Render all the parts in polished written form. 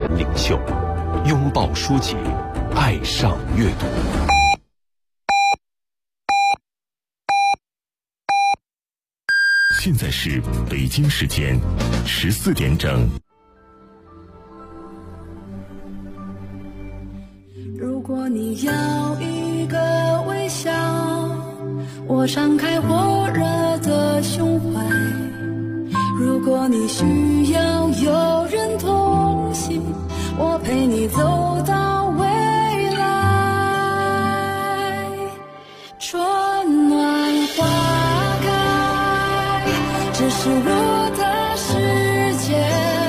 人领袖，拥抱书籍，爱上阅读。现在是北京时间14点整。 如果你要一个微笑，我敞开火热的胸怀；如果你需要有人同行，我陪你走到未来。春暖花开，这是我的世界。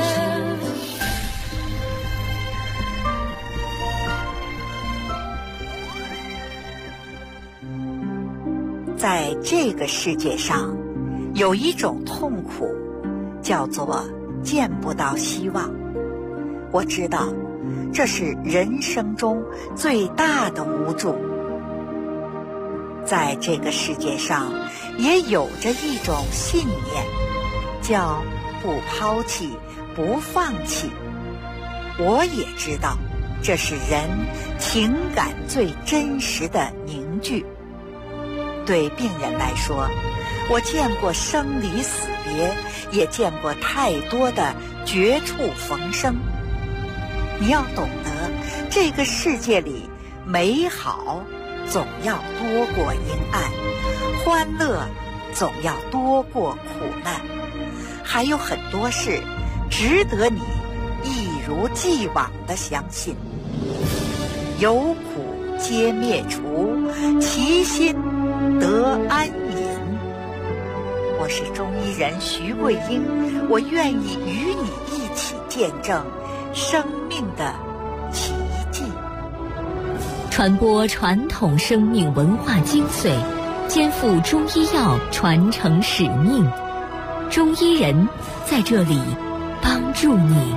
在这个世界上，有一种痛苦，叫做见不到希望。我知道，这是人生中最大的无助。在这个世界上，也有着一种信念，叫不抛弃，不放弃。我也知道，这是人情感最真实的凝聚。对病人来说，我见过生离死别，也见过太多的绝处逢生。你要懂得，这个世界里美好总要多过阴暗，欢乐总要多过苦难，还有很多事值得你一如既往地相信。有苦皆灭除，其心得安隐。我是中医人徐桂英，我愿意与你一起见证生命的奇迹， 传播传统生命文化精髓，肩负中医药传承使命。中医人在这里帮助你，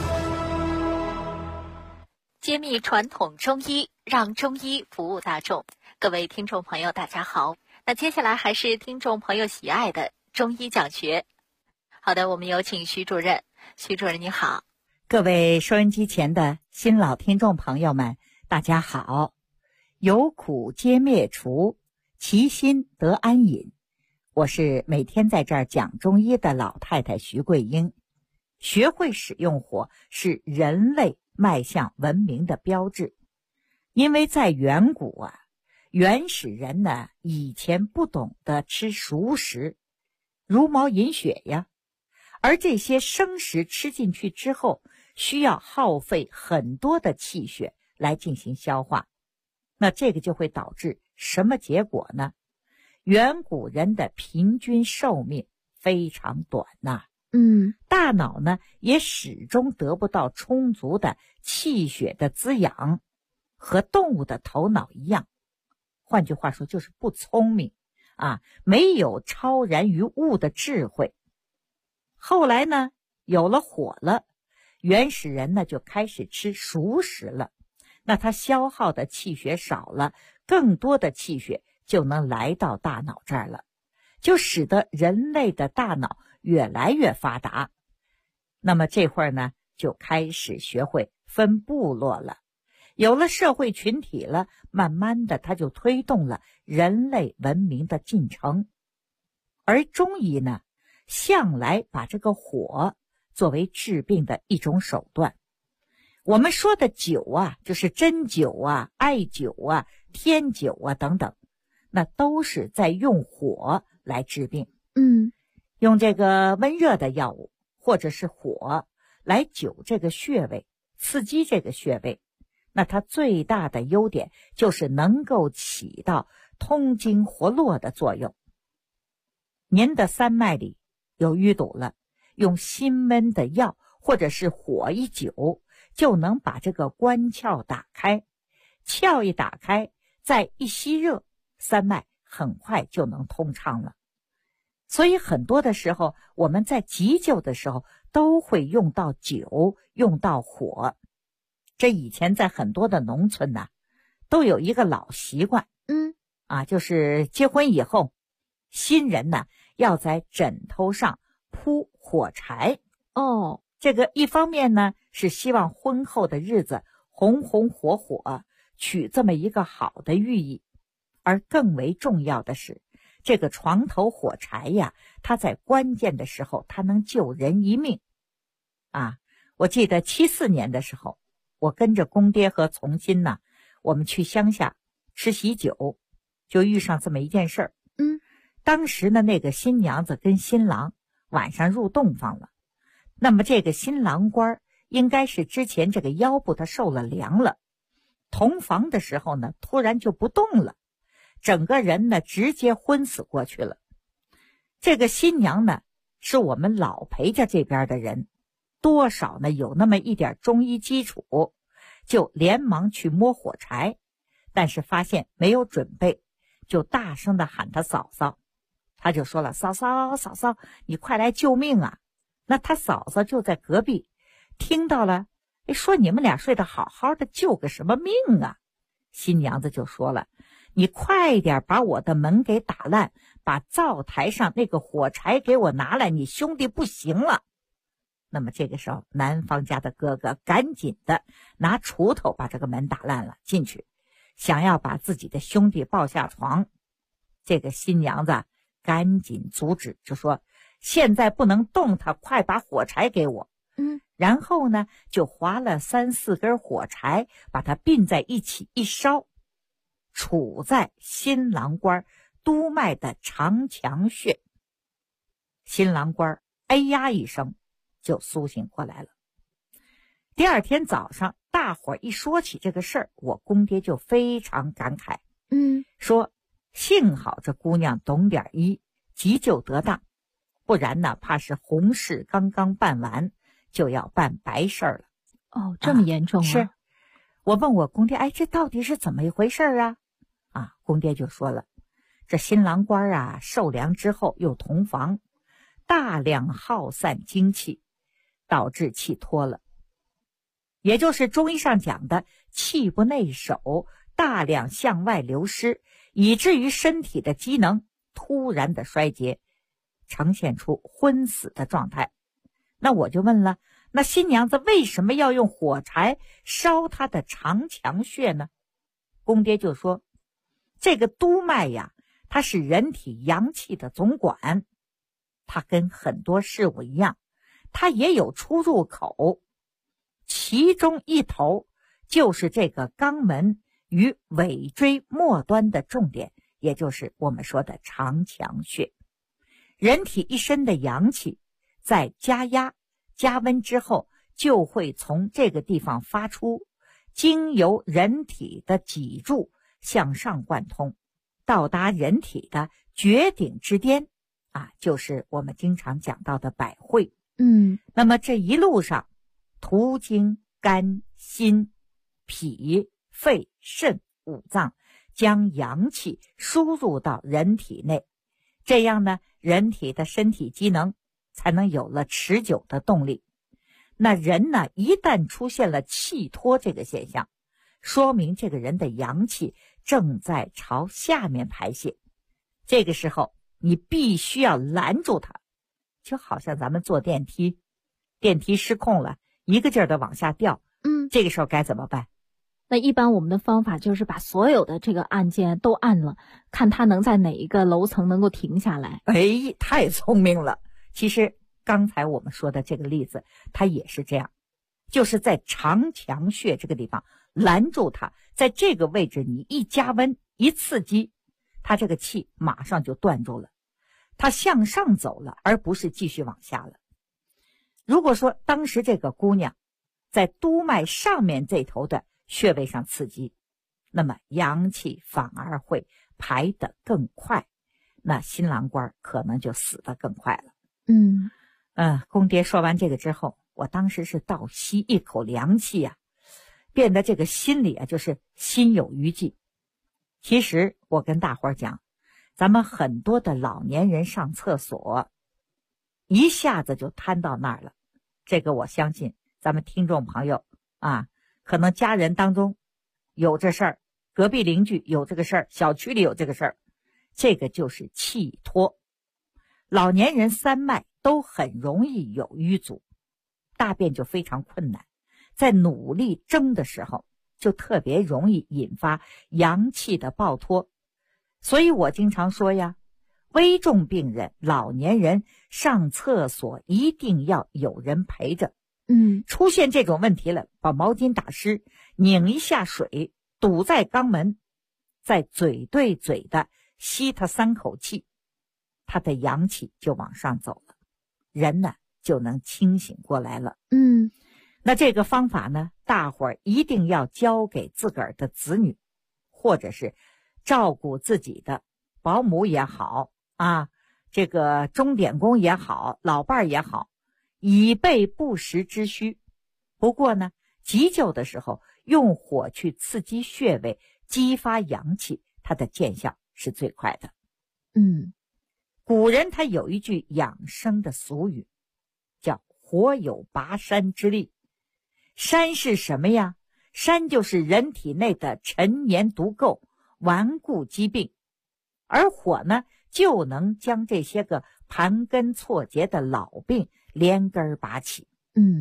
揭秘传统中医，让中医服务大众。各位听众朋友大家好，那接下来还是听众朋友喜爱的中医讲学。好的，我们有请徐主任。徐主任你好。 各位收音机前的新老听众朋友们大家好。有苦皆灭除，其心得安隐。我是每天在这儿讲中医的老太太徐桂英。学会使用火是人类迈向文明的标志。因为在远古啊，原始人呢以前不懂得吃熟食，茹毛饮血呀，而这些生食吃进去之后，需要耗费很多的气血来进行消化。那这个就会导致什么结果呢？远古人的平均寿命非常短呐。大脑呢也始终得不到充足的气血的滋养，和动物的头脑一样。换句话说，就是不聪明啊，没有超然于物的智慧。后来呢，有了火了，原始人呢就开始吃熟食了。那他消耗的气血少了，更多的气血就能来到大脑这儿了，就使得人类的大脑越来越发达。那么这会儿呢，就开始学会分部落了。有了社会群体了，慢慢的它就推动了人类文明的进程。而中医呢，向来把这个火作为治病的一种手段。我们说的灸啊，就是针灸啊、艾灸啊、天灸啊等等，那都是在用火来治病。用这个温热的药物或者是火来灸这个穴位，刺激这个穴位。那它最大的优点就是能够起到通经活络的作用。您的三脉里有淤堵了，用辛温的药或者是火一灸，就能把这个关窍打开。窍一打开，再一吸热，三脉很快就能通畅了。所以很多的时候，我们在急救的时候都会用到灸，用到火。这以前在很多的农村呢，都有一个老习惯，就是结婚以后，新人呢要在枕头上铺火柴。 这个一方面呢是希望婚后的日子红红火火，取这么一个好的寓意，而更为重要的是，这个床头火柴呀，它在关键的时候它能救人一命啊！我记得74年的时候，我跟着公爹和从亲呢，我们去乡下吃喜酒，就遇上这么一件事儿。当时呢，那个新娘子跟新郎晚上入洞房了，那么这个新郎官应该是之前这个腰部他受了凉了，同房的时候呢，突然就不动了，整个人呢直接昏死过去了。这个新娘呢是我们老裴家这边的人，多少呢有那么一点中医基础，就连忙去摸火柴，但是发现没有准备，就大声的喊他嫂嫂。他就说了，嫂嫂嫂嫂，你快来救命啊！那他嫂嫂就在隔壁听到了，说你们俩睡得好好的，救个什么命啊？新娘子就说了，你快点把我的门给打烂，把灶台上那个火柴给我拿来，你兄弟不行了。那么这个时候，男方家的哥哥赶紧的拿锄头把这个门打烂了，进去想要把自己的兄弟抱下床。这个新娘子赶紧阻止，就说现在不能动他，快把火柴给我。然后呢就划了3、4根火柴，把它并在一起一烧，杵在新郎官督脉的长强穴。新郎官哎呀一声就苏醒过来了。第二天早上，大伙儿一说起这个事儿，我公爹就非常感慨，说幸好这姑娘懂点医，急救得当，不然呢怕是红事刚刚办完就要办白事儿了。 哦，这么严重啊？ 是。我问我公爹，这到底是怎么一回事啊？公爹就说了，这新郎官啊受凉之后又同房，大量耗散精气，导致气脱了，也就是中医上讲的气不内守，大量向外流失，以至于身体的机能突然的衰竭，呈现出昏死的状态。那我就问了，那新娘子为什么要用火柴烧她的长强穴呢？公爹就说，这个督脉呀，它是人体阳气的总管，它跟很多事物一样，它也有出入口，其中一头就是这个肛门与尾椎末端的重点，也就是我们说的长强穴。人体一身的阳气在加压加温之后，就会从这个地方发出，经由人体的脊柱向上贯通，到达人体的绝顶之巅就是我们经常讲到的百会。那么这一路上途经肝、心、脾、肺、肾5脏，将阳气输入到人体内，这样呢，人体的身体机能才能有了持久的动力。那人呢，一旦出现了气脱这个现象，说明这个人的阳气正在朝下面排泄。这个时候你必须要拦住它，就好像咱们坐电梯，电梯失控了，一个劲儿的往下掉，这个时候该怎么办？ 那一般我们的方法就是把所有的这个按键都按了，看它能在哪一个楼层能够停下来。 太聪明了。其实刚才我们说的这个例子，它也是这样，就是在长强穴这个地方拦住它，在这个位置你一加温一刺激，它这个气马上就断住了，它向上走了，而不是继续往下了。如果说当时这个姑娘在督脉上面这头的穴位上刺激，那么阳气反而会排得更快，那新郎官可能就死得更快了。公爹说完这个之后，我当时是倒吸一口凉气啊，变得这个心里就是心有余悸。其实我跟大伙儿讲，咱们很多的老年人上厕所一下子就瘫到那儿了，这个我相信咱们听众朋友可能家人当中有这事儿，隔壁邻居有这个事儿，小区里有这个事儿，这个就是气脱。老年人3脉都很容易有瘀阻， 大便就非常困难，在努力争的时候就特别容易引发阳气的暴脱。所以我经常说呀，危重病人、老年人上厕所一定要有人陪着。出现这种问题了，把毛巾打湿，拧一下水，堵在肛门，再嘴对嘴的吸他3口气，他的阳气就往上走了，人呢就能清醒过来了。那这个方法呢，大伙儿一定要教给自个儿的子女，或者是照顾自己的保姆也好啊，这个钟点工也好，老伴儿也好，以备不时之需。不过呢，急救的时候用火去刺激穴位，激发阳气，它的见效是最快的。古人他有一句养生的俗语，叫火有拔山之力。山是什么呀？山就是人体内的陈年毒垢、顽固疾病，而火呢，就能将这些个盘根错节的老病连根拔起。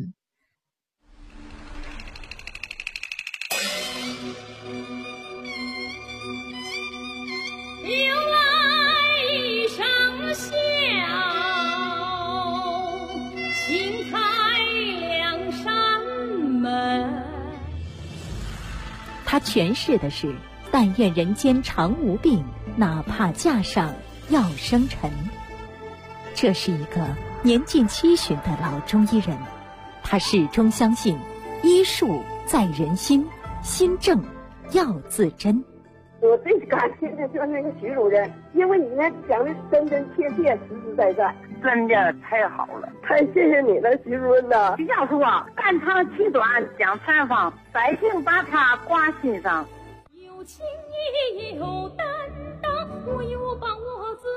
他诠释的是但愿人间常无病，哪怕架上要生尘。这是一个年近70的老中医人，他始终相信医术在人心，心正要自珍。 我最感谢的就是那个徐主任，因为你呢讲的真真切切、实实在在， 真的太好了， 太谢谢你了，徐主任呐！ 徐教授啊，肝肠气短讲禅方，百姓把它挂心上。 有情也有担当，我有把我自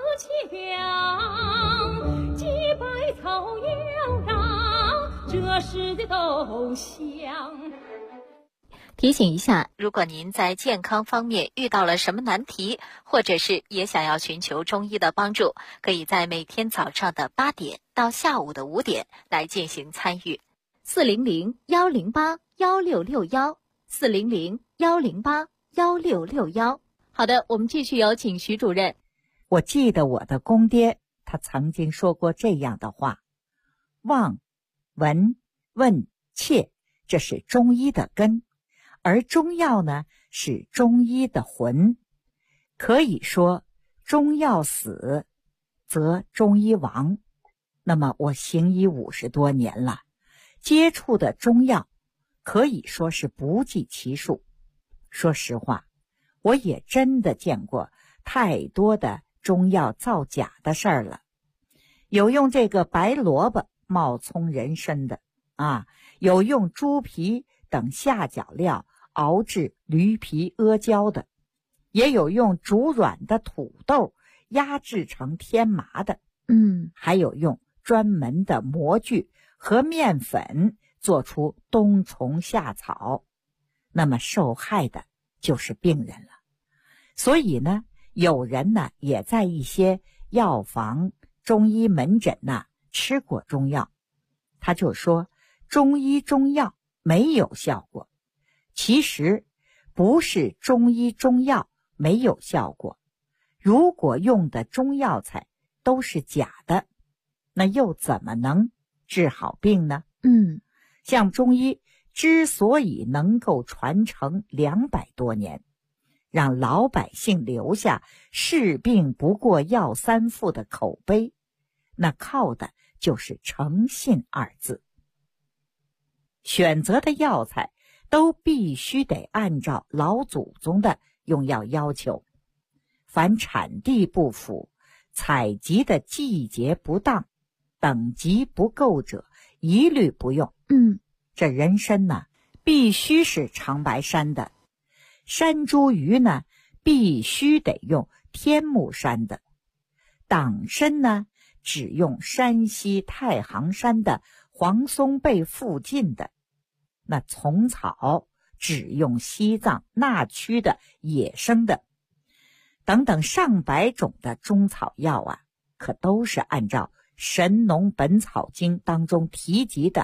强，几百草要长，这时的都香。 提醒一下，如果您在健康方面遇到了什么难题，或者是也想要寻求中医的帮助，可以在每天早上的8点到下午的5点来进行参与。400-108-1661，400-108-1661。好的，我们继续有请徐主任。 我记得我的公爹他曾经说过这样的话：望、闻、问、切，这是中医的根，而中药呢是中医的魂。可以说中药死则中医亡。那么我行医50多年了，接触的中药可以说是不计其数。说实话，我也真的见过太多的中药造假的事儿了。有用这个白萝卜冒充人参的啊，有用猪皮等下脚料熬制驴皮阿胶的，也有用煮软的土豆压制成天麻的，还有用专门的模具和面粉做出冬虫夏草。那么受害的就是病人了。所以呢，有人呢也在一些药房、中医门诊吃过中药，他就说中医中药没有效果。其实不是中医中药没有效果，如果用的中药材都是假的，那又怎么能治好病呢？像中医之所以能够传承200多年，让老百姓留下治病不过药3副的口碑，那靠的就是诚信2字。选择的药材都必须得按照老祖宗的用药要求，凡产地不符、采集的季节不当、等级不够者一律不用。这人参呢必须是长白山的，山茱萸呢必须得用天目山的，党参呢只用山西太行山的黄松背附近的，那虫草只用西藏那区的野生的，等等上百种的中草药可都是按照《神农本草经》当中提及的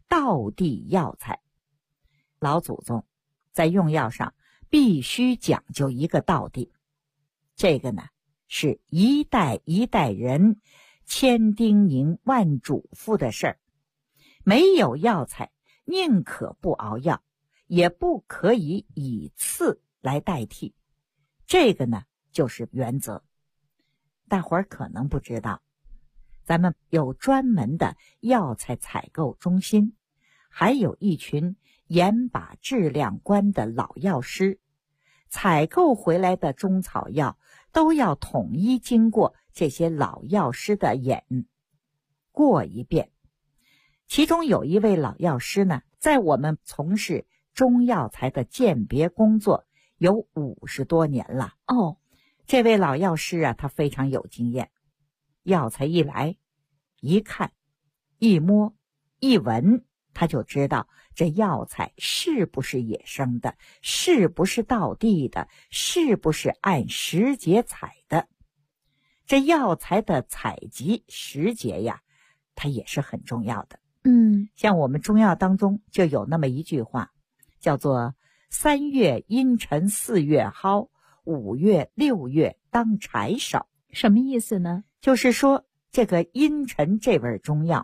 道地药材。老祖宗在用药上必须讲究一个道地，这个呢是一代一代人千叮咛万嘱咐的事儿。没有药材，宁可不熬药，也不可以以次来代替。这个呢就是原则。大伙儿可能不知道，咱们有专门的药材采购中心，还有一群严把质量关的老药师，采购回来的中草药都要统一经过这些老药师的眼过一遍。其中有一位老药师呢，在我们从事中药材的鉴别工作有50多年了。这位老药师啊，他非常有经验。药材一来，一看一摸一闻，他就知道这药材是不是野生的，是不是道地的，是不是按时节采的。这药材的采集时节呀，它也是很重要的。像我们中药当中就有那么一句话，叫做3月阴沉4月蒿，5月6月当柴烧。 什么意思呢？ 就是说这个阴沉这味中药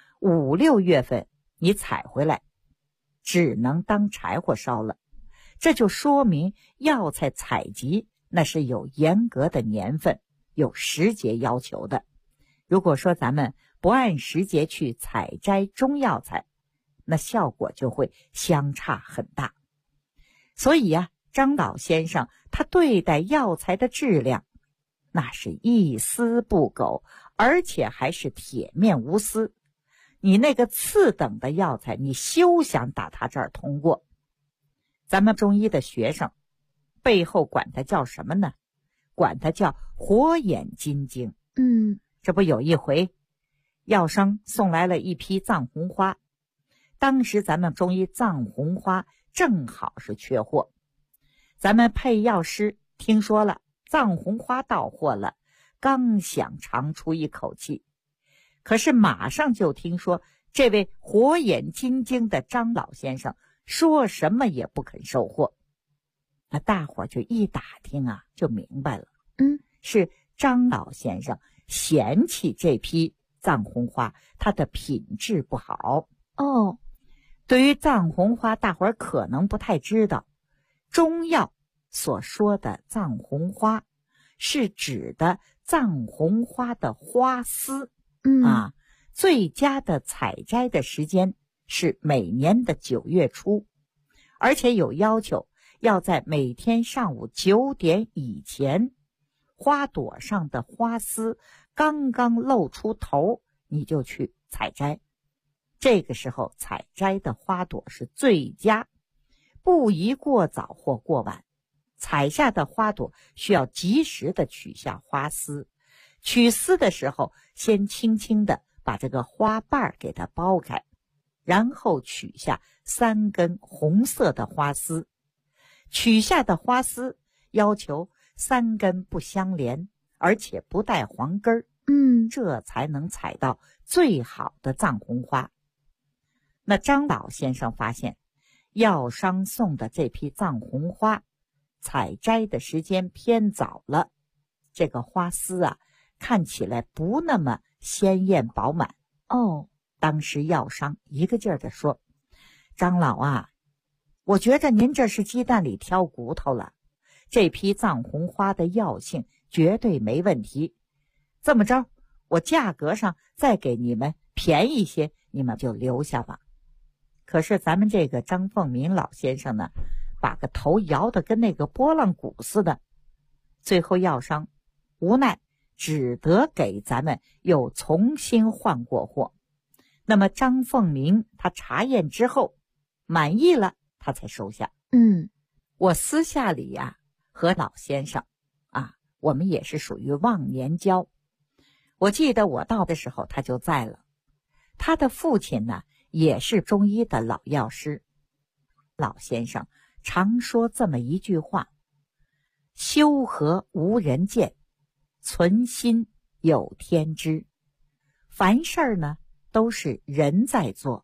5、6月份你采回来只能当柴火烧了，这就说明药材采集那是有严格的年份，有时节要求的。如果说咱们不按时节去采摘中药材，那效果就会相差很大。所以啊，张老先生他对待药材的质量那是一丝不苟，而且还是铁面无私。你那个次等的药材，你休想打他这儿通过。咱们中医的学生背后管它叫什么呢？管它叫火眼金睛。这不有一回药商送来了一批藏红花，当时咱们中医藏红花正好是缺货。咱们配药师听说了藏红花到货了，刚想长出一口气，可是马上就听说这位火眼金睛的张老先生说什么也不肯收货。那大伙儿就一打听啊，就明白了。是张老先生嫌弃这批藏红花它的品质不好。对于藏红花，大伙儿可能不太知道，中药所说的藏红花是指的藏红花的花丝。最佳的采摘的时间是每年的9月初，而且有要求要在每天上午9点以前，花朵上的花丝刚刚露出头，你就去采摘。这个时候采摘的花朵是最佳，不宜过早或过晚。采下的花朵需要及时的取下花丝，取丝的时候先轻轻的把这个花瓣给它剥开，然后取下3根红色的花丝。取下的花丝要求3根不相连，而且不带黄根儿，这才能采到最好的藏红花。那张老先生发现药商送的这批藏红花采摘的时间偏早了，这个花丝啊看起来不那么鲜艳饱满。当时药商一个劲儿地说，张老啊，我觉着您这是鸡蛋里挑骨头了，这批藏红花的药性绝对没问题，这么着我价格上再给你们便宜些，你们就留下吧。可是咱们这个张凤鸣老先生呢，把个头摇得跟那个拨浪鼓似的，最后药商无奈只得给咱们又重新换过货。那么张凤鸣他查验之后满意了，他才收下。我私下里呀，和老先生我们也是属于忘年交。我记得我到的时候他就在了，他的父亲呢也是中医的老药师。老先生常说这么一句话，修和无人见，存心有天知。凡事呢都是人在做，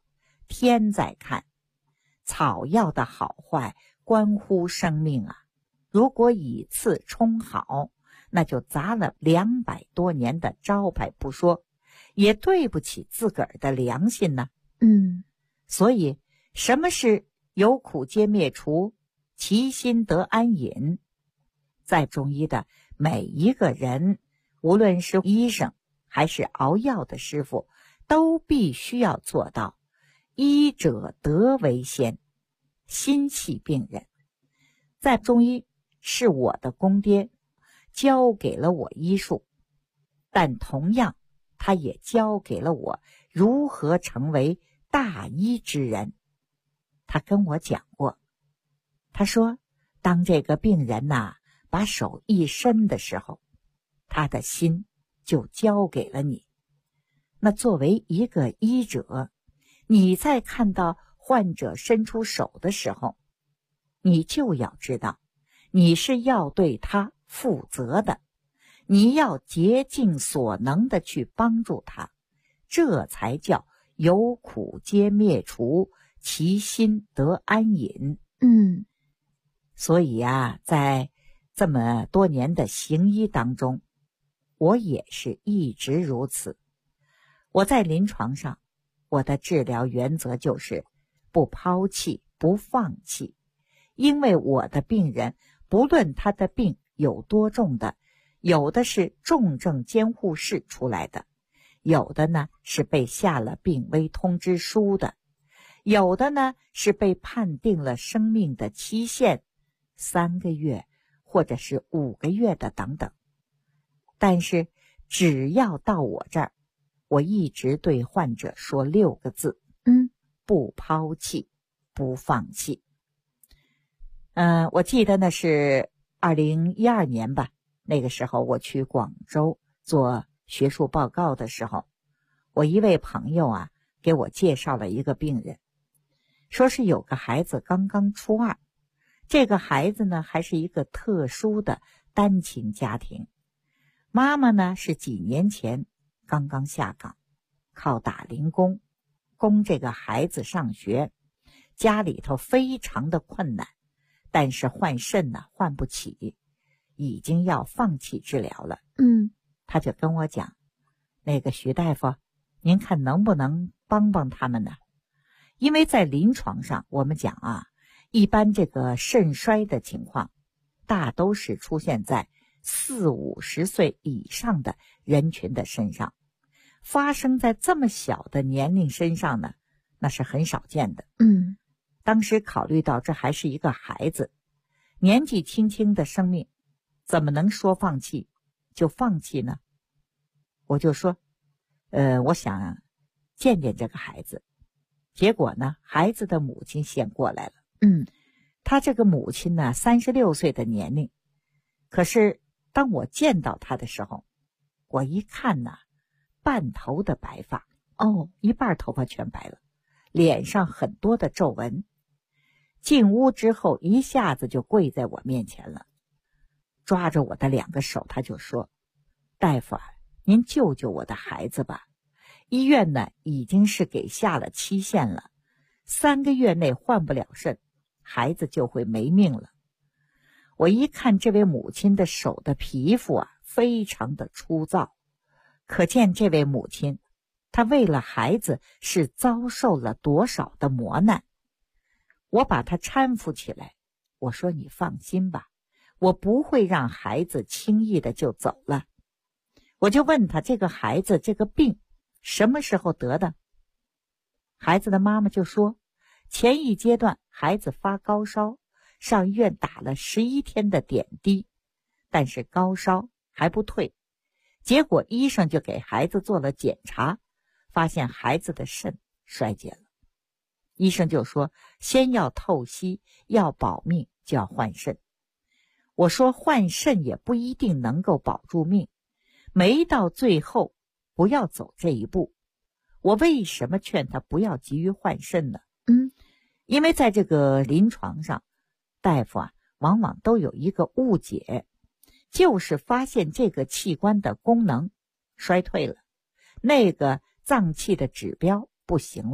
天在看。草药的好坏关乎生命啊，如果以次充好，那就砸了200多年的招牌不说，也对不起自个儿的良心呢。所以什么是有苦皆灭除，其心得安隐？在中医的每一个人，无论是医生还是熬药的师傅，都必须要做到医者德为先，心系病人。在中医是我的公爹，教给了我医术，但同样他也教给了我如何成为大医之人。他跟我讲过，他说当这个病人把手一伸的时候，他的心就交给了你。那作为一个医者，你在看到患者伸出手的时候，你就要知道你是要对他负责的，你要竭尽所能的去帮助他，这才叫有苦皆灭除，其心得安隐。所以在这么多年的行医当中，我也是一直如此。我在临床上，我的治疗原则就是不抛弃，不放弃。因为我的病人，不论他的病有多重的，有的是重症监护室出来的，有的呢是被下了病危通知书的，有的呢是被判定了生命的期限3个月或者是5个月的等等。但是只要到我这儿，我一直对患者说6个字，不抛弃，不放弃。我记得那是2012年吧，那个时候我去广州做学术报告的时候，我一位朋友给我介绍了一个病人，说是有个孩子刚刚初2，这个孩子呢还是一个特殊的单亲家庭，妈妈呢是几年前刚刚下岗，靠打零工供这个孩子上学，家里头非常的困难，但是换肾换不起，已经要放弃治疗了。他就跟我讲，那个徐大夫，您看能不能帮帮他们呢？因为在临床上我们讲一般这个肾衰的情况大都是出现在40、50岁以上的人群的身上，发生在这么小的年龄身上呢，那是很少见的。当时考虑到这还是一个孩子，年纪轻轻的生命，怎么能说放弃就放弃呢？我就说我想见见这个孩子。结果呢，孩子的母亲先过来了。他这个母亲呢36岁的年龄，可是当我见到他的时候，我一看半头的白发，一半头发全白了，脸上很多的皱纹。进屋之后一下子就跪在我面前了，抓着我的2个手，他就说，大夫您救救我的孩子吧，医院呢已经是给下了期限了，3个月内换不了肾，孩子就会没命了。我一看这位母亲的手的皮肤非常的粗糙，可见这位母亲她为了孩子是遭受了多少的磨难。我把她搀扶起来，我说你放心吧，我不会让孩子轻易的就走了。我就问他，这个孩子这个病什么时候得的？孩子的妈妈就说，前一阶段孩子发高烧，上医院打了11天的点滴，但是高烧还不退，结果医生就给孩子做了检查，发现孩子的肾衰竭了。医生就说，先要透析，要保命就要换肾。我说换肾也不一定能够保住命，没到最后不要走这一步。我为什么劝他不要急于换肾呢？因为在这个临床上，大夫往往都有一个误解，就是发现这个器官的功能衰退了，那个脏器的指标不行了，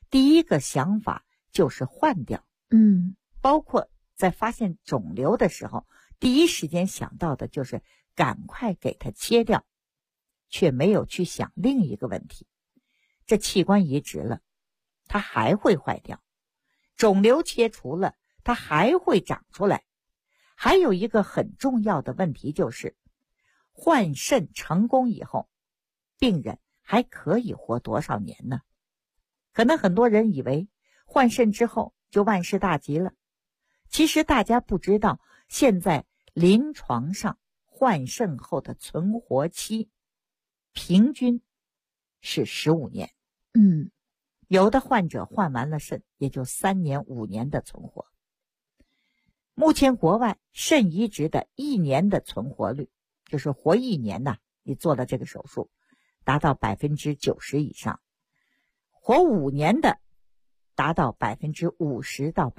第一个想法就是换掉。包括在发现肿瘤的时候，第一时间想到的就是赶快给它切掉，却没有去想另一个问题，这器官移植了，它还会坏掉；肿瘤切除了，它还会长出来。还有一个很重要的问题就是，换肾成功以后，病人还可以活多少年呢？可能很多人以为换肾之后就万事大吉了，其实大家不知道，现在临床上换肾后的存活期平均是15年。有的患者换完了肾也就3年5年的存活。目前国外肾移植的1年的存活率，就是活1年呐，你做了这个手术达到90%以上，活5年的达到50%到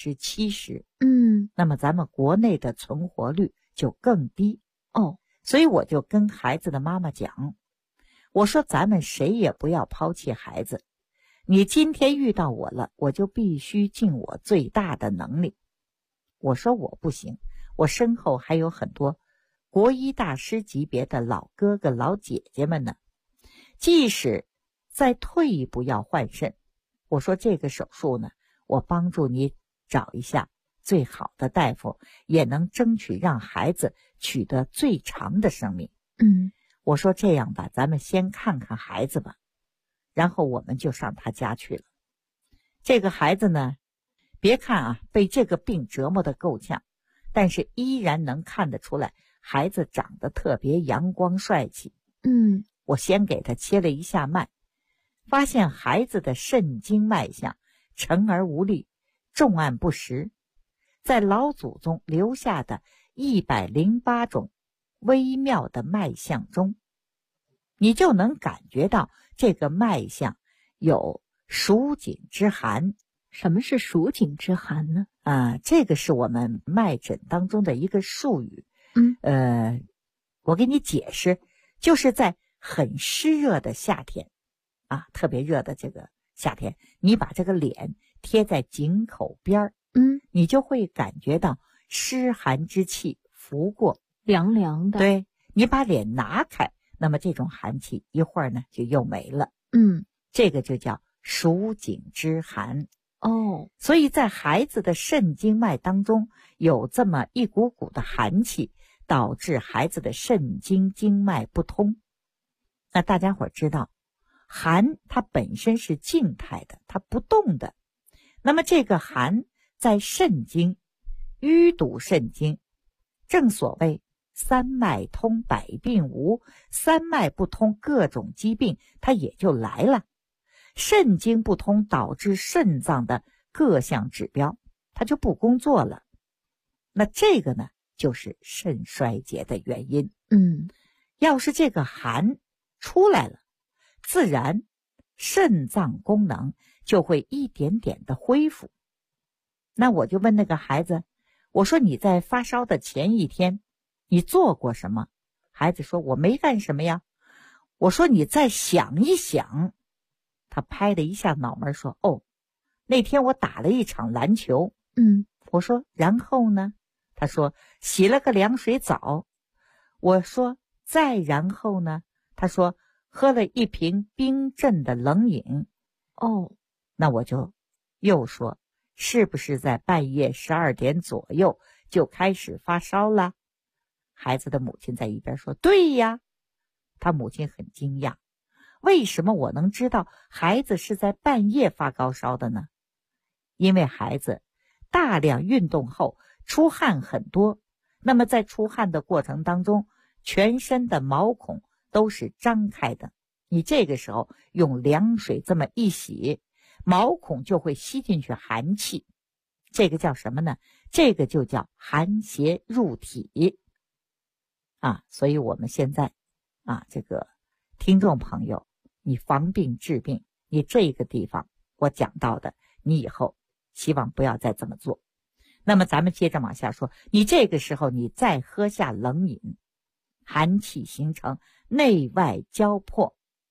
70%。那么咱们国内的存活率就更低。所以我就跟孩子的妈妈讲，我说咱们谁也不要抛弃孩子，你今天遇到我了，我就必须尽我最大的能力。我说我不行，我身后还有很多国医大师级别的老哥哥老姐姐们呢，即使再退一步要换肾，我说这个手术呢，我帮助你找一下最好的大夫，也能争取让孩子取得最长的生命。我说这样吧，咱们先看看孩子吧。然后我们就上他家去了。这个孩子呢，别看啊被这个病折磨得够呛，但是依然能看得出来孩子长得特别阳光帅气。我先给他切了一下脉，发现孩子的肾经脉象沉而无力，重按不实，在老祖宗留下的108种微妙的脉象中，你就能感觉到这个脉象有蜀锦之寒。 什么是蜀锦之寒呢？ 这个是我们脉诊当中的一个术语。我给你解释，就是在很湿热的夏天特别热的这个夏天，你把这个脸贴在井口边你就会感觉到湿寒之气拂过， 凉凉的。 对，你把脸拿开，那么这种寒气一会儿呢就又没了。这个就叫蜀锦之寒。所以在孩子的肾经脉当中有这么一股股的寒气，导致孩子的肾经经脉不通。那大家伙知道，寒它本身是静态的，它不动的。那么这个寒在肾经淤堵肾经，正所谓三脉通百病无，三脉不通各种疾病它也就来了。肾经不通导致肾脏的各项指标它就不工作了，那这个呢就是肾衰竭的原因。要是这个寒出来了，自然肾脏功能就会一点点的恢复。那我就问那个孩子，我说你在发烧的前一天你做过什么？孩子说我没干什么呀。我说你再想一想。他拍了一下脑门说，那天我打了一场篮球。我说然后呢？他说洗了个凉水澡。我说再然后呢？他说喝了一瓶冰镇的冷饮。那我就又说，是不是在半夜12点左右就开始发烧了？孩子的母亲在一边说，对呀。他母亲很惊讶，为什么我能知道孩子是在半夜发高烧的呢？因为孩子大量运动后出汗很多，那么在出汗的过程当中，全身的毛孔都是张开的，你这个时候用凉水这么一洗，毛孔就会吸进去寒气，这个叫什么呢？这个就叫寒邪入体所以我们现在这个听众朋友，你防病治病，你这个地方我讲到的，你以后希望不要再这么做。那么咱们接着往下说，你这个时候你再喝下冷饮，寒气形成，内外交迫，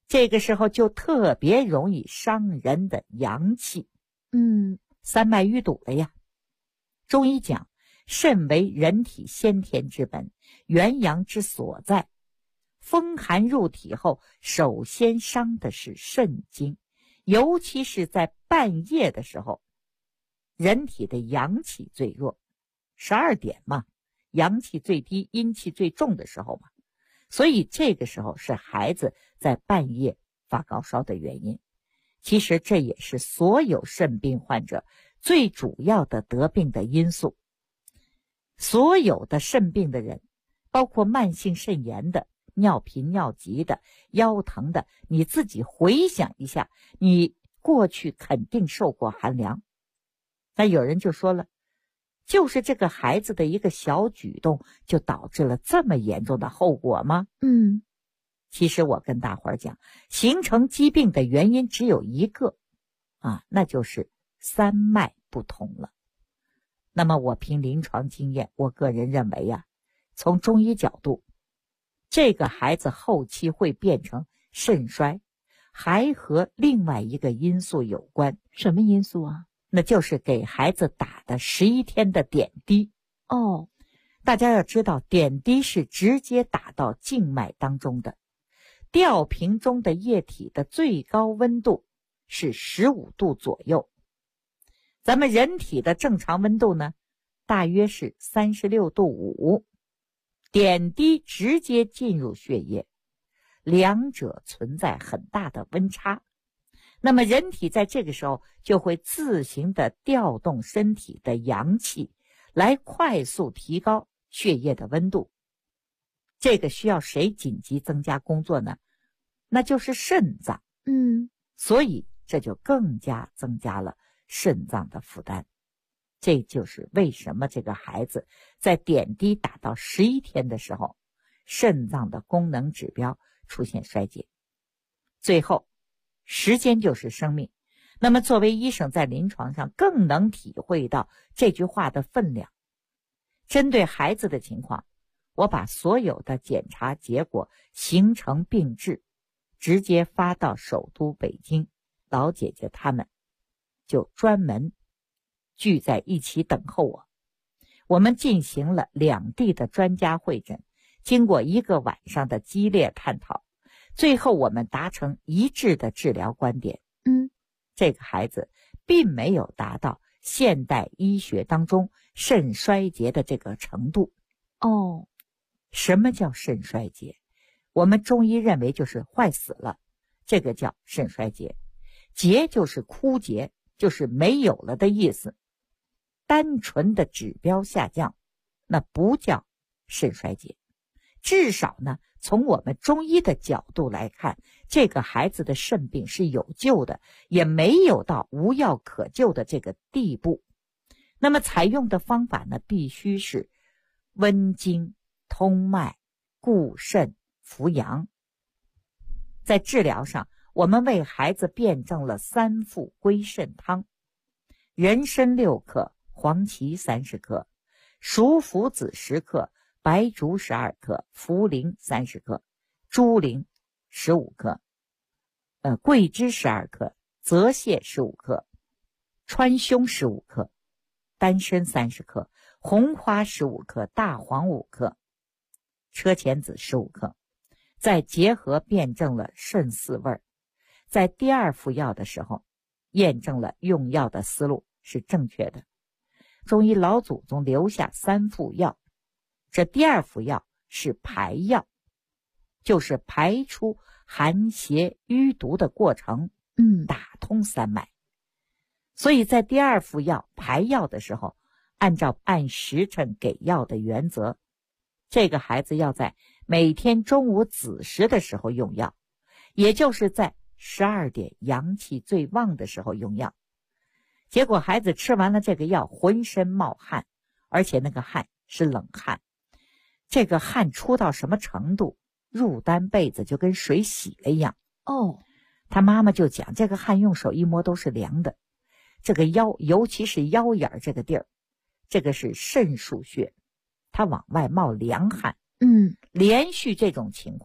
这个时候就特别容易伤人的阳气。三脉淤堵了呀。中医讲，肾为人体先天之本，元阳之所在。风寒入体后，首先伤的是肾经，尤其是在半夜的时候，人体的阳气最弱，12点嘛，阳气最低，阴气最重的时候嘛，所以这个时候是孩子在半夜发高烧的原因。其实这也是所有肾病患者最主要的得病的因素。所有的肾病的人，包括慢性肾炎的、尿频尿急的、腰疼的，你自己回想一下，你过去肯定受过寒凉。那有人就说了，就是这个孩子的一个小举动就导致了这么严重的后果吗？其实我跟大伙儿讲，形成疾病的原因只有一个那就是三脉不通了。那么我凭临床经验，我个人认为从中医角度，这个孩子后期会变成肾衰，还和另外一个因素有关。 什么因素啊？ 那就是给孩子打的11天的点滴。大家要知道，点滴是直接打到静脉当中的，吊瓶中的液体的最高温度是15度左右。咱们人体的正常温度呢，大约是36度5。点滴直接进入血液，两者存在很大的温差。那么人体在这个时候就会自行的调动身体的阳气，来快速提高血液的温度。这个需要谁紧急增加工作呢？那就是肾脏。所以这就更加增加了肾脏的负担。这就是为什么这个孩子在点滴打到11天的时候，肾脏的功能指标出现衰竭。最后，时间就是生命。那么作为医生，在临床上更能体会到这句话的分量。针对孩子的情况，我把所有的检查结果形成病志，直接发到首都北京，老姐姐他们就专门聚在一起等候我。我们进行了两地的专家会诊，经过1个晚上的激烈探讨，最后我们达成一致的治疗观点。这个孩子并没有达到现代医学当中肾衰竭的这个程度。什么叫肾衰竭？我们中医认为就是坏死了，这个叫肾衰竭。竭就是枯竭，就是没有了的意思。单纯的指标下降，那不叫肾衰竭。至少呢，从我们中医的角度来看，这个孩子的肾病是有救的，也没有到无药可救的这个地步。那么采用的方法呢，必须是温经、通脉、固肾、扶阳。在治疗上，我们为孩子辩证了3副归肾汤：人参6克，黄芪30克，熟附子10克，白术12克，茯苓30克，猪苓15克，桂枝12克，泽泻15克，川芎15克，丹参30克，红花15克，大黄5克，车前子15克。再结合辩证了肾四味，在第2副药的时候，验证了用药的思路是正确的。中医老祖宗留下3副药，这第2副药是排药，就是排出寒邪淤毒的过程，打通3脉。所以在第2副药排药的时候，按时辰给药的原则，这个孩子要在每天中午子时的时候用药，也就是在12点阳气最旺的时候用药。结果孩子吃完了这个药，浑身冒汗，而且那个汗是冷汗。这个汗出到什么程度，入单被子就跟水洗了一样。他妈妈就讲，这个汗用手一摸都是凉的。这个腰，尤其是腰眼这个地儿，这个是肾腧穴，它往外冒凉汗。连续这种情况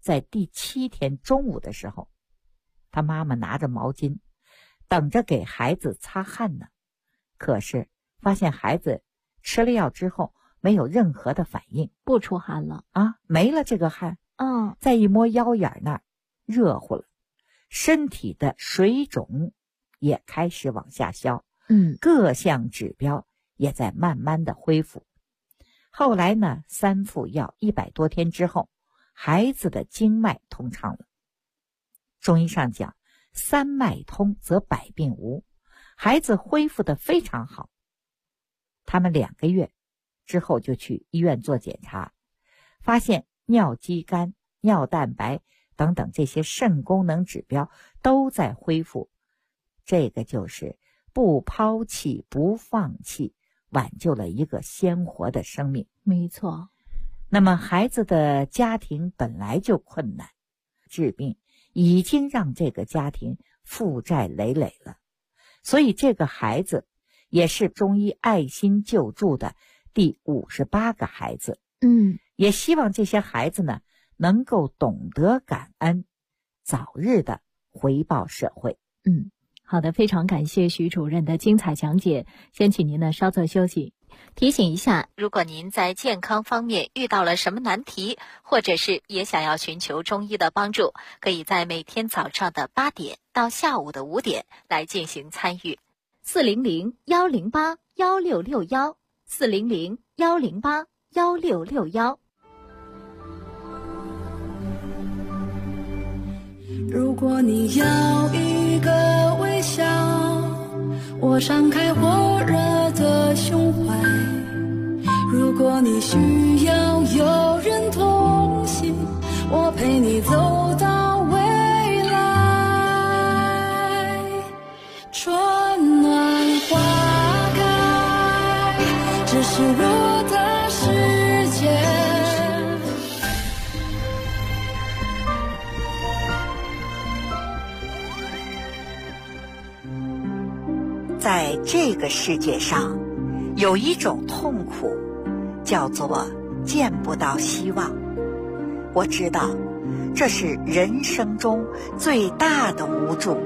在第7天中午的时候，他妈妈拿着毛巾等着给孩子擦汗呢，可是发现孩子吃了药之后没有任何的反应， 不出汗了啊，没了这个汗。再一摸腰眼那儿，热乎了，身体的水肿也开始往下消，各项指标也在慢慢的恢复。后来呢，3副药100多天之后，孩子的经脉通畅了。中医上讲，3脉通则百病无，孩子恢复得非常好。他们2个月之后就去医院做检查，发现尿肌酐、尿蛋白等等这些肾功能指标都在恢复。这个就是不抛弃不放弃，挽救了一个鲜活的生命。 没错。 那么孩子的家庭本来就困难，治病已经让这个家庭负债累累了，所以这个孩子也是中医爱心救助的第58个孩子。也希望这些孩子呢能够懂得感恩，早日的回报社会。 好的，非常感谢徐主任的精彩讲解。先请您呢稍作休息。提醒一下，如果您在健康方面遇到了什么难题，或者是也想要寻求中医的帮助，可以在每天早上的8点到下午的5点来进行参与。400-108-1661 400-108-1661。 如果你要一个微笑，我敞开火热的胸怀。如果你需要有人同行，我陪你走到未来。春暖花开，这是我的世界。 在这个世界上，有一种痛苦，叫做见不到希望。我知道，这是人生中最大的无助。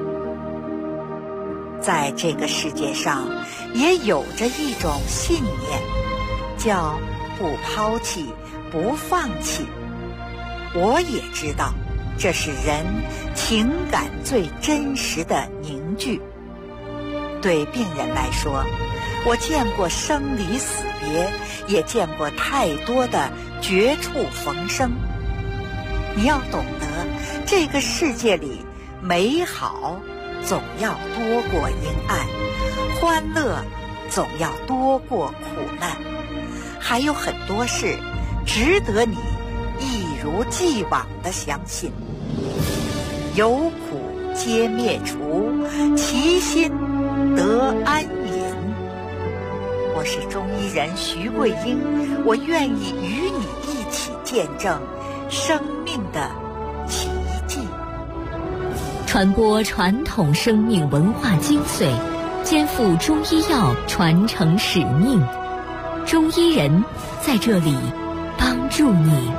在这个世界上，也有着一种信念，叫不抛弃、不放弃。我也知道，这是人情感最真实的凝聚。对病人来说，我见过生离死别，也见过太多的绝处逢生。你要懂得，这个世界里美好总要多过阴暗，欢乐总要多过苦难，还有很多事值得你一如既往地相信。有苦皆灭除，其心得安隐。我是中医人徐桂英，我愿意与你一起见证生命的奇迹， 传播传统生命文化精髓，肩负中医药传承使命。中医人在这里帮助你。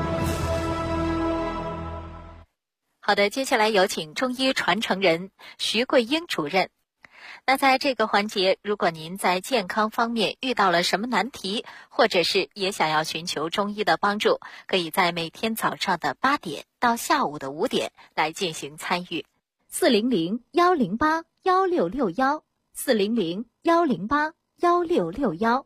好的，接下来有请中医传承人徐桂英主任。那在这个环节，如果您在健康方面遇到了什么难题，或者是也想要寻求中医的帮助，可以在每天早上的8点到下午的5点来进行参与。400-108-1661 400-108-1661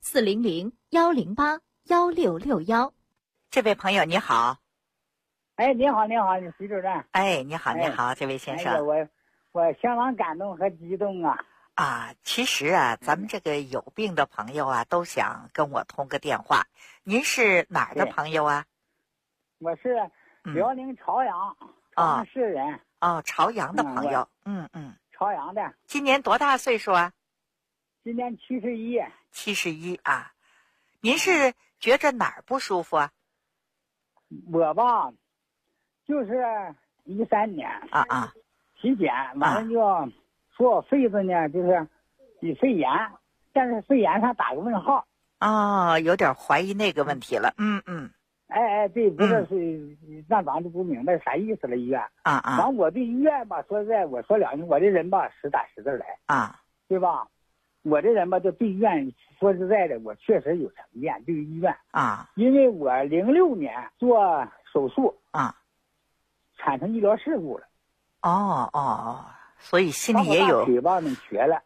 400-108-1661。 这位朋友你好。 哎，你好，你好，你徐主任。 哎，你好，你好，这位先生。 我相当感动和激动啊！ 其实啊，咱们这个有病的朋友啊，都想跟我通个电话。您是哪儿的朋友啊？ 我是辽宁朝阳朝阳市人。 朝阳的朋友。 朝阳的。 今年多大岁数啊？ 今年71。 71啊。您是觉着哪儿不舒服啊？ 我吧，就是13年。体检完了就说我肺子呢就是有肺炎，但是肺炎上打个问号。 有点怀疑那个问题了。 对，不是那咱就不明白啥意思了，医院。完我对医院吧，说实在，我说两句，我这人吧实打实的来对吧？我这人吧，就对医院说实在的，我确实有成见，对医院因为我06年做手术产生医疗事故了。 所以心里也有腿吧能瘸了。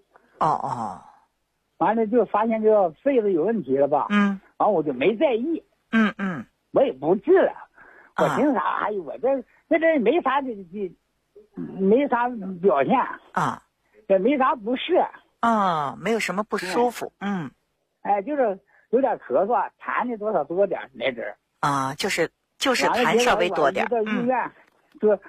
完了就发现这个肺子有问题了吧？完我就没在意。我也不治了。我凭啥？哎呦，我这没啥没啥表现也没啥不适没有什么不舒服。 就是有点咳嗽，痰的多少多点那阵儿就是痰稍微多点。 到医院做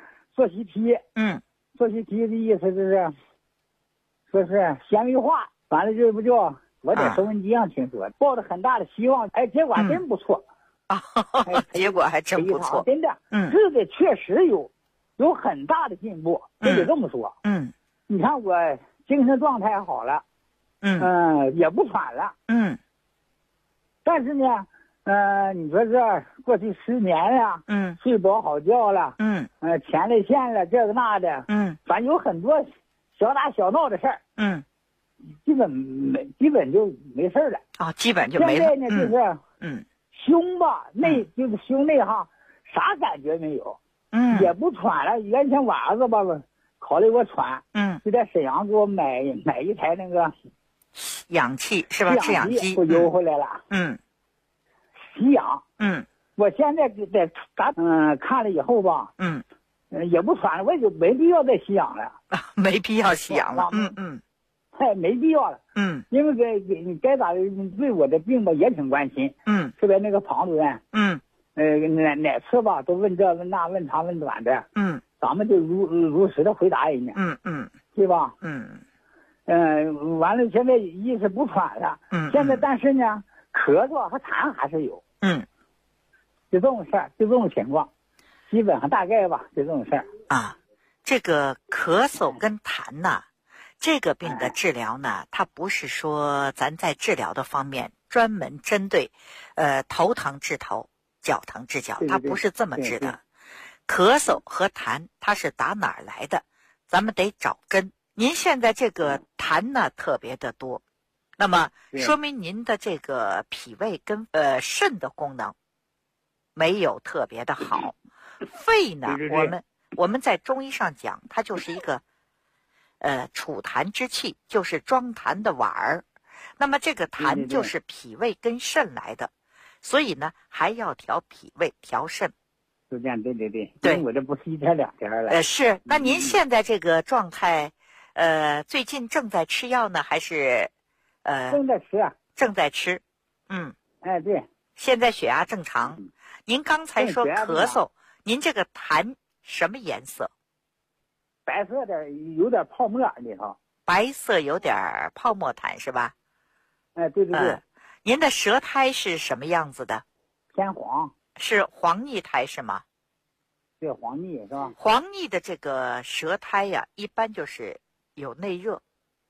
CT。做CT的意思就是说是纤维化。完了这不就我在收音机上听说，抱着很大的希望，结果还真不错结果还真不错， 真的，这个确实有很大的进步，就得这么说。你看我精神状态好了，也不喘了，但是呢，你说这过去10年了，睡不着好觉了，前列腺了，这个那的，反正有很多小打小闹的事儿，基本就没事了。 基本就没了。 现在呢，就是胸吧，就是胸内啥感觉没有，也不喘了。原先晚上吧，考虑我喘，就在沈阳给我买一台那个氧气是吧？制氧机我邮回来了。吸氧。我现在在看了以后吧，也不喘了，我也就没必要再吸氧了。 没必要吸氧了。 没必要了。因为你该咋的，对我的病吧也挺关心。特别那个庞主任。哪次吧都问这问那问长问短的。咱们就如实的回答人家。对吧？完了，现在一是不喘了。现在但是呢，咳嗽和痰还是有。就这种事儿，就这种情况，基本上大概吧，就这种事儿这个咳嗽跟痰呐。这个病的治疗呢，它不是说咱在治疗的方面专门针对头疼治头，脚疼治脚，它不是这么治的。咳嗽和痰它是打哪儿来的，咱们得找根。您现在这个痰呢特别的多，那么说明您的这个脾胃跟肾的功能没有特别的好。肺呢，我们在中医上讲，它就是一个储痰之器，就是装痰的碗儿。那么这个痰就是脾胃跟肾来的，所以呢还要调脾胃调肾。 就这样，对，我这不是1天2天了。 是。那您现在这个状态，最近正在吃药呢，还是正在吃？ 正在吃。 对。 现在血压正常。您刚才说咳嗽，您这个痰什么颜色？ 白色的，有点泡沫里头。 白色有点泡沫痰是吧？ 对。 您的舌苔是什么样子的？ 偏黄。 是黄腻苔是吗？ 对，黄腻是吧？ 黄腻的这个舌苔呀，一般就是有内热，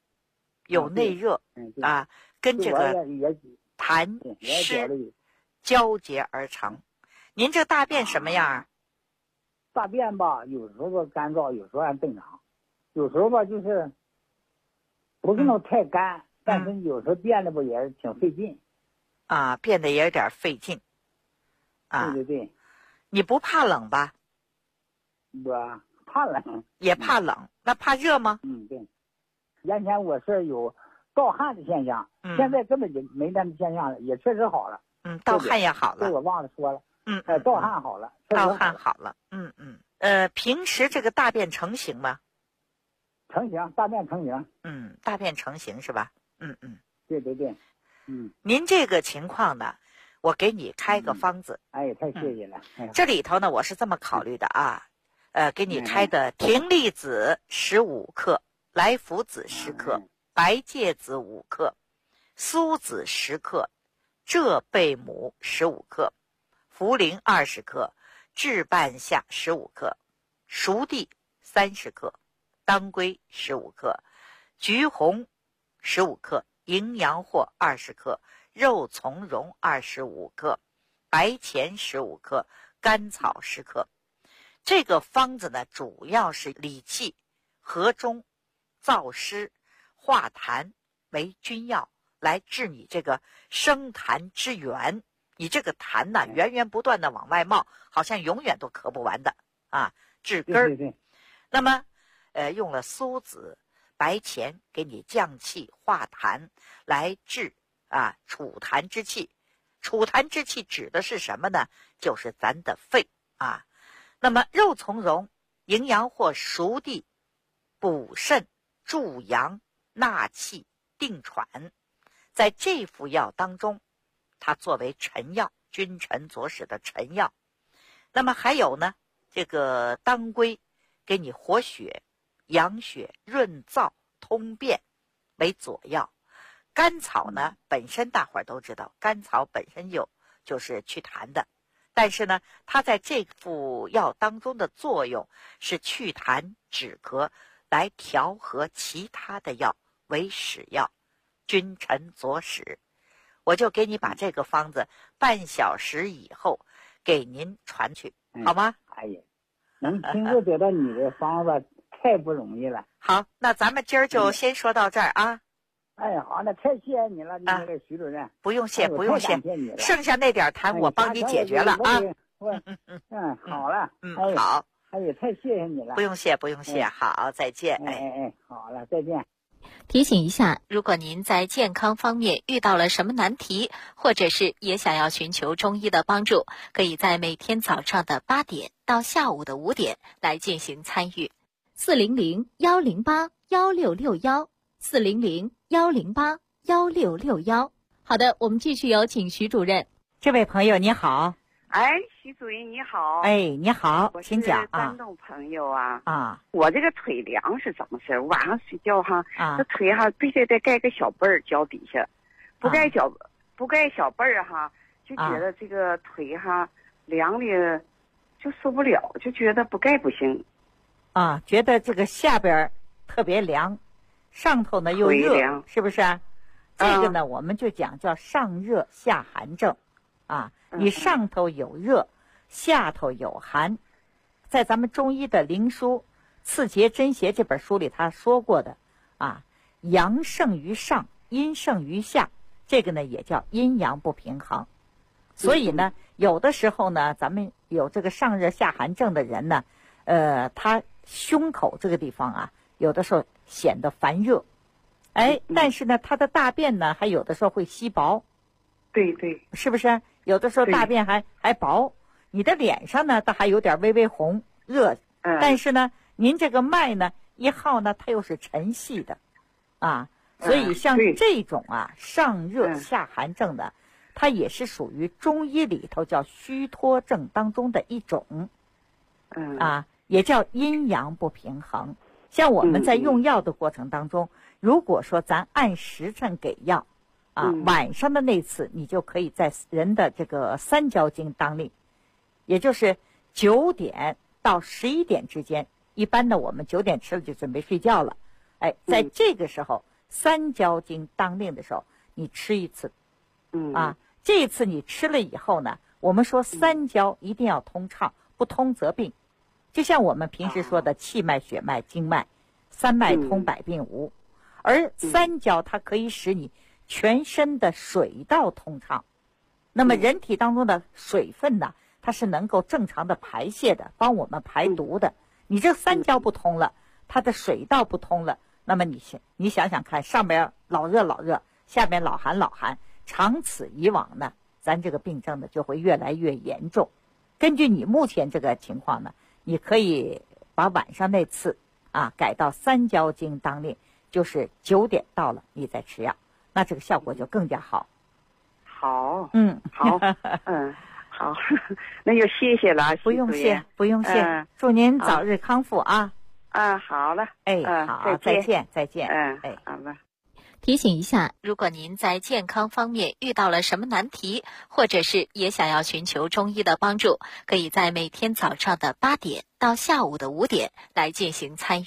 跟这个痰湿交结而成。您这大便什么样？ 大便吧，有时候干燥，有时候还正常，有时候吧就是不是那么太干，但是有时候变得吧也是挺费劲。 变得也有点费劲。 对。 你不怕冷吧？ 我怕冷。 也怕冷。那怕热吗？ 对。原先我是有盗汗的现象，现在根本就没那现象了，也确实好了。 盗汗也好了。 这我忘了说了。盗汗好了。 盗汗好了。平时这个大便成型吗？ 成型，大便成型。 大便成型是吧？ 对。 您这个情况呢，我给你开个方子。 太谢谢了。 这里头呢，我是这么考虑的给你开的葶苈子15克，来福子10克，白芥子5克，苏子10克，浙贝母15克，茯苓20克，炙半夏15克，熟地30克，当归15克，橘红15克，营养货20克，肉苁蓉25克， 白钱15克，甘草10克。这个方子呢，主要是理气、和中、燥湿、化痰为君药，来治你这个生痰之源。你这个痰呢，源源不断的往外冒，好像永远都咳不完的啊，治根儿。 对。 那么，用了苏子、白钱给你降气化痰，来治储痰之气。储痰之气指的是什么呢？就是咱的肺啊。那么肉苁蓉营养或熟地，补肾助阳纳气定喘。在这副药当中，它作为臣药，君臣佐使的臣药。那么还有呢，这个当归给你活血养血润燥通便为佐药。甘草呢，本身大伙儿都知道，甘草本身就是祛痰的，但是呢，它在这副药当中的作用是祛痰止咳，来调和其他的药为使药，君臣佐使。我就给你把这个方子半小时以后给您传去，好吗？ 哎呀，能亲自得到你的方子太不容易了。 好，那咱们今儿就先说到这儿啊。 哎，好，那太谢谢你了，那个徐主任。 不用谢，不用谢，剩下那点痰我帮你解决了啊。 好了。 好。 哎呀，太谢谢你了。 不用谢，不用谢。好，再见。 好了，再见。 提醒一下，如果您在健康方面遇到了什么难题，或者是也想要寻求中医的帮助，可以在每天早上的8点到下午的5点来进行参与。400-108-1661，400-108-1661。好的，我们继续有请徐主任。 这位朋友你好。 哎，徐主任你好。 哎，你好，请讲啊。 我是山东朋友啊。我这个腿凉是怎么事？晚上睡觉这腿必须得盖个小被儿脚底下，不盖小被儿就觉得这个腿凉的就受不了，就觉得不盖不行。 觉得这个下边特别凉，上头呢又热，是不是啊？这个呢，我们就讲叫上热下寒症你上头有热，下头有寒。在咱们中医的灵书《刺节真邪》这本书里他说过的阳盛于上，阴盛于下，这个呢也叫阴阳不平衡。所以呢，有的时候呢，咱们有这个上热下寒症的人呢，他胸口这个地方有的时候显得烦热，但是呢，他的大便呢，还有的时候会稀薄。 对， 是不是？有的时候大便还薄，你的脸上呢，它还有点微微红热，但是呢，您这个脉呢一号呢，它又是沉细的，所以像这种上热下寒症的，它也是属于中医里头叫虚脱症当中的一种，也叫阴阳不平衡。像我们在用药的过程当中，如果说咱按时辰给药。晚上的那次你就可以在人的这个三焦经当令，也就是9点到11点之间。一般的我们9点吃了就准备睡觉了，在这个时候三焦经当令的时候，你吃一次，这一次你吃了以后呢，我们说三焦一定要通畅，不通则病。就像我们平时说的气脉、血脉、经脉，三脉通百病无，而三焦它可以使你全身的水道通畅。那么人体当中的水分呢，它是能够正常的排泄的，帮我们排毒的。你这三焦不通了，它的水道不通了，那么你想想看，上边老热，下边老寒，长此以往呢，咱这个病症呢就会越来越严重。根据你目前这个情况呢，你可以把晚上那次改到三焦经当令，就是9点到了你再吃药，那这个效果就更加好。 好，好，好，那就谢谢了， 不用谢，不用谢，祝您早日康复啊！ 好了， 好，再见。 好了。 提醒一下，如果您在健康方面遇到了什么难题，或者是也想要寻求中医的帮助，可以在每天早上的8点到下午的5点来进行参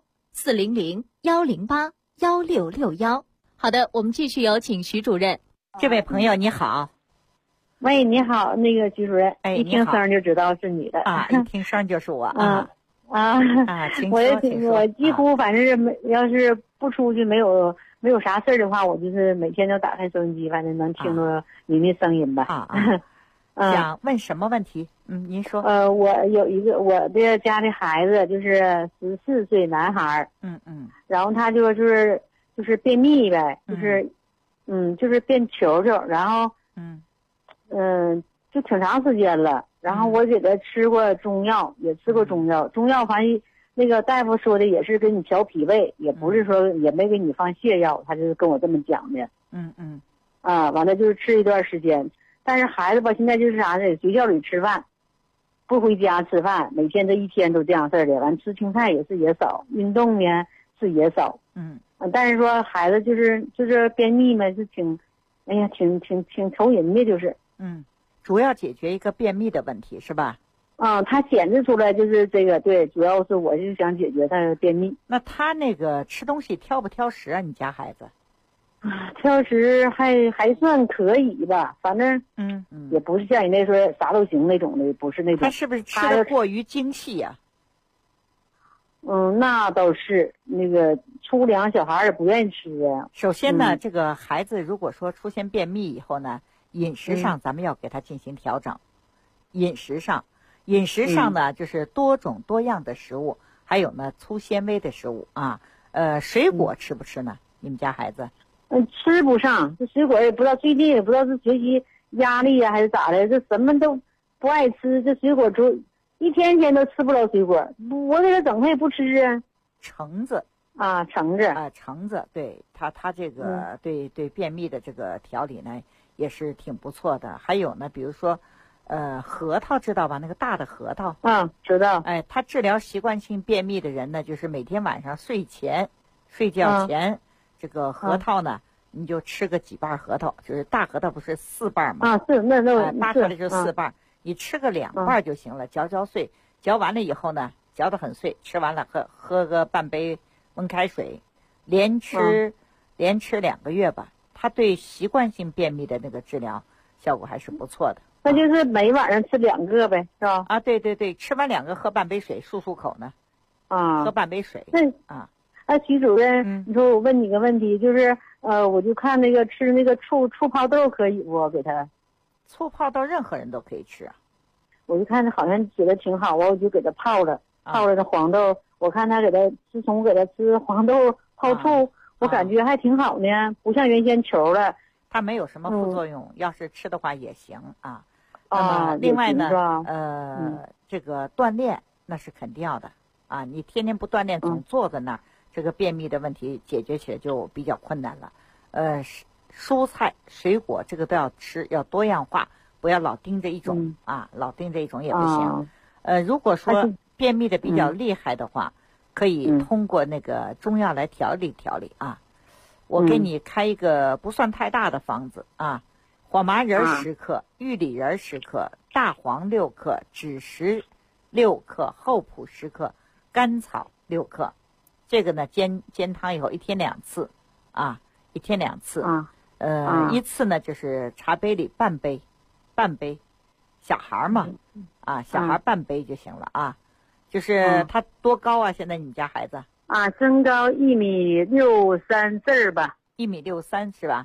与。400-108-1661，400-108-1661。好的，我们继续有请徐主任。 这位朋友你好。 喂，你好，那个徐主任，一听声就知道是你的啊，一听声就是我啊。请说， 我几乎反正是要是不出去没有啥事儿的话，我就是每天都打开收音机，反正能听着您的声音吧。 想问什么问题？您说。 我有一个我的家的孩子，就是14岁男孩。然后他就是便秘呗，就是便球球，然后就挺长时间了。然后我给他吃过中药，也吃过中药，反正那个大夫说的也是给你调脾胃，也不是说也没给你放泻药，他就是跟我这么讲的。完了就是吃一段时间，但是孩子吧现在就是啥呢？学校里吃饭，不回家吃饭，每天这一天都这样事儿的。完吃青菜也少，运动呢是也少。但是说孩子就是便秘嘛，是挺愁人的，就是。 主要解决一个便秘的问题是吧？ 他显示出来就是这个，对，主要是我是想解决他的便秘。 那他那个吃东西挑不挑食啊？你家孩子？ 挑食还算可以吧，反正也不是像你那说啥都行那种的，不是那种。 他是不是吃的过于精细呀？ 那倒是，那个粗粮小孩也不愿意吃啊。 首先呢，这个孩子如果说出现便秘以后呢，饮食上咱们要给他进行调整。饮食上呢，就是多种多样的食物，还有呢粗纤维的食物啊。水果吃不吃呢？你们家孩子？ 吃不上，这水果也不知道，最近也不知道是学习压力呀还是咋的，这什么都不爱吃。这水果一天天都吃不了水果，我给他整他也不吃啊。 橙子啊，橙子，对他这个对便秘的这个调理呢也是挺不错的。还有呢，比如说核桃知道吧？那个大的核桃。 知道。 他治疗习惯性便秘的人呢，就是每天晚上睡觉前，这个核桃呢，你就吃个几瓣核桃，就是大核桃不是4瓣吗？ 是那扒出来就4瓣，你吃个2瓣就行了，嚼碎，嚼完了以后呢，嚼得很碎，吃完了喝个半杯温开水，连吃2个月吧，它对习惯性便秘的那个治疗效果还是不错的。 那就是每晚上吃2个呗，是吧？ 对，吃完2个喝半杯水漱口呢。喝半杯水。 徐主任，你说我问你个问题，就是我就看那个吃那个醋泡豆可以不？给他醋泡豆任何人都可以吃啊。 我就看他好像觉得挺好，我就给他泡了那黄豆。我看他自从给他吃黄豆泡醋，我感觉还挺好呢，不像原先球了。 它没有什么副作用，要是吃的话也行啊。那么另外呢，这个锻炼那是肯定要的啊。你天天不锻炼，总坐在那儿，这个便秘的问题解决起来就比较困难了。蔬菜水果这个都要吃，要多样化，不要老盯着一种老盯着一种也不行。如果说便秘的比较厉害的话，可以通过那个中药来调理啊。我给你开一个不算太大的方子啊，火麻仁10克，玉里仁10克，大黄6克，枳实6克，厚朴10克，甘草6克。这个呢煎汤以后1天2次啊，1天2次。一次呢就是茶杯里半杯，小孩嘛小孩半杯就行了啊。就是他多高啊？现在你家孩子？ 身高1.63米吧。 1.63米是吧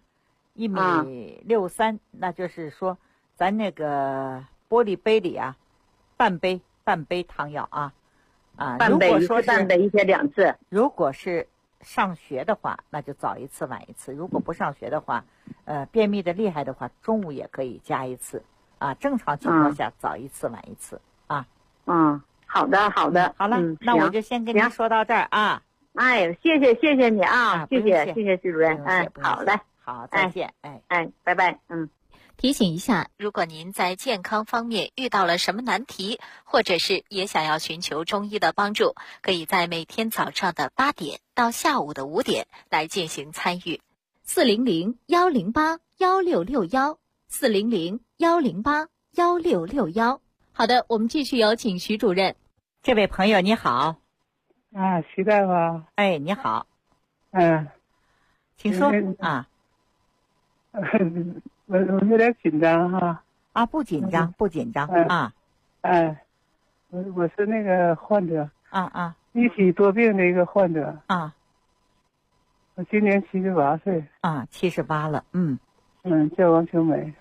？1.63米，那就是说，咱那个玻璃杯里半杯汤药半杯一天2次。 如果是上学的话，那就早一次晚一次；如果不上学的话，便秘的厉害的话，中午也可以加一次正常情况下早一次晚一次好的。好了，那我就先跟您说到这儿啊。 谢谢你啊，谢谢徐主任。好嘞， 好，再见。 拜拜。 提醒一下，如果您在健康方面遇到了什么难题，或者是也想要寻求中医的帮助，可以在每天早上的8点到下午的5点来进行参与。400-108-1661，400-108-1661。好的，我们继续有请徐主任。 这位朋友你好。 徐大夫。 你好。请说我有点紧张哈。 啊，不紧张，不紧张啊。 我是那个患者。一体多病的一个患者。我今年78岁。 78了。 叫王秋梅。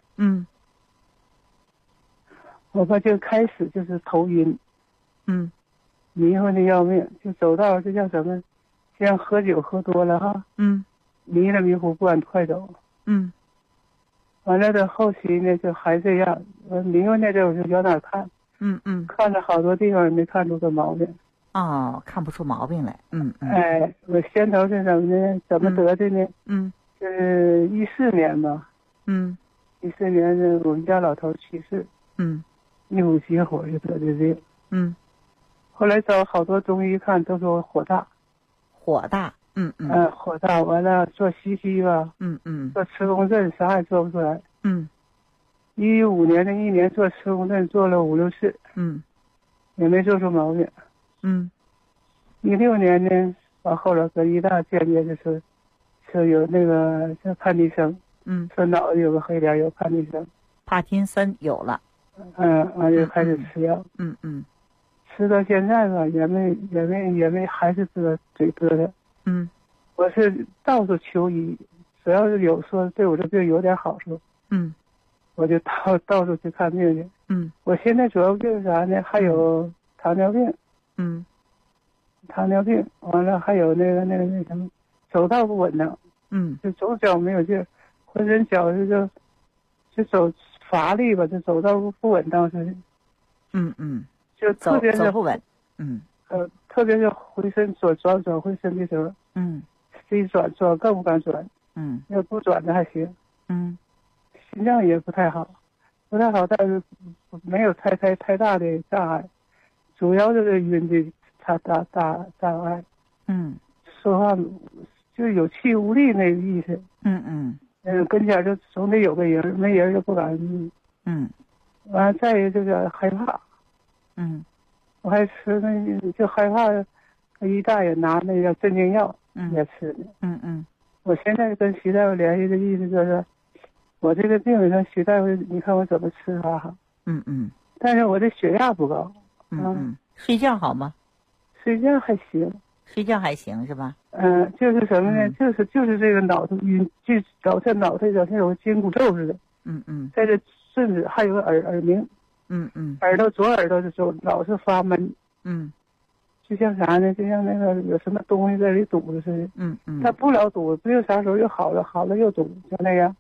我吧就开始就是头晕。迷糊的要命，就走道这叫什么？像喝酒喝多了哈。迷了迷糊不敢快走。完了的后期呢就还这样，我迷糊那阵我就往哪看。看了好多地方也没看出个毛病。 看不出毛病来。 我先头是怎么呢？怎么得的呢？就是14年吧。14年呢，我们家老头去世。一股急火就得的病。后来找好多中医看，都说火大。 火大。 火大，完了做西医吧。做磁共振啥也做不出来。15年的一年做磁共振做了5、6次。也没做出毛病。16年呢，完后来跟医大见面的时候，说有那个叫帕金森。说脑子有个黑点，有帕金森。 帕金森有了。 完就开始吃药。吃到现在吧，也没，还是这个嘴疙瘩。我是到处求医，只要是有说对我这病有点好处，我就到处去看病去。我现在主要病是啥呢？还有糖尿病。糖尿病完了还有那什么，走道不稳当。就走脚没有劲儿，浑身脚就走乏力吧，就走道不稳当似的。就特别是走不稳。 特别是回身转回身的时候。自己转更不敢转。要不转的还行。心脏也不太好，但是没有太大的障碍，主要就是晕的障碍。说话就有气无力那个意思。跟前就总得有个人，没人就不敢。完了再一个就是害怕。我还吃那就害怕，医大爷拿那个镇静药也吃的。我现在跟徐大夫联系的意思就是，我这个病人徐大夫，你看我怎么吃法好。但是我的血压不高。 睡觉好吗？ 睡觉还行。 睡觉还行是吧？ 就是什么呢？就是这个脑子晕，就老像脑袋像有紧骨咒似的。在这甚至还有个耳鸣。耳朵左耳朵的时候老是发闷。就像啥呢？就像那个有什么东西在里堵着似的。它不老堵，不就啥时候又好了又堵，就那样。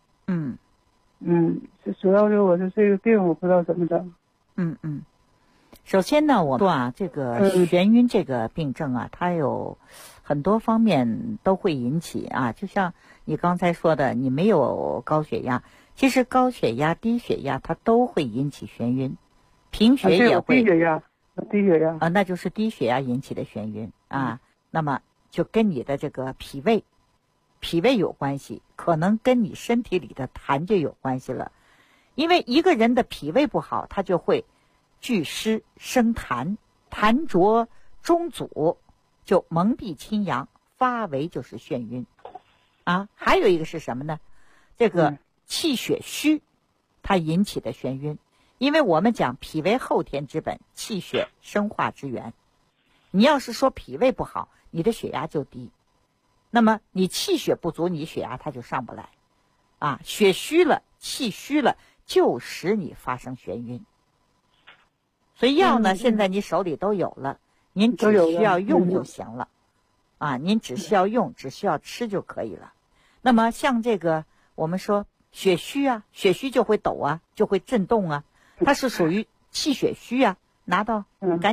主要是我的这个病，我不知道怎么整。 首先呢，我说这个眩晕这个病症啊，它有很多方面都会引起啊。就像你刚才说的，你没有高血压，其实高血压、低血压它都会引起眩晕，贫血也会。 低血压那就是低血压引起的眩晕啊。那么就跟你的这个脾胃有关系，可能跟你身体里的痰就有关系了。因为一个人的脾胃不好，他就会聚湿生痰，痰浊中阻，就蒙蔽清阳，发为就是眩晕啊。还有一个是什么呢？这个气血虚，它引起的眩晕。因为我们讲脾为后天之本，气血生化之源。你要是说脾胃不好，你的血压就低，那么你气血不足，你血压它就上不来啊。血虚了，气虚了，就使你发生眩晕。所以药呢，现在你手里都有了，您只需要用就行了啊。您只需要用，只需要吃就可以了。那么像这个我们说血虚啊，血虚就会抖啊，就会震动啊，它是属于气血虚啊。拿到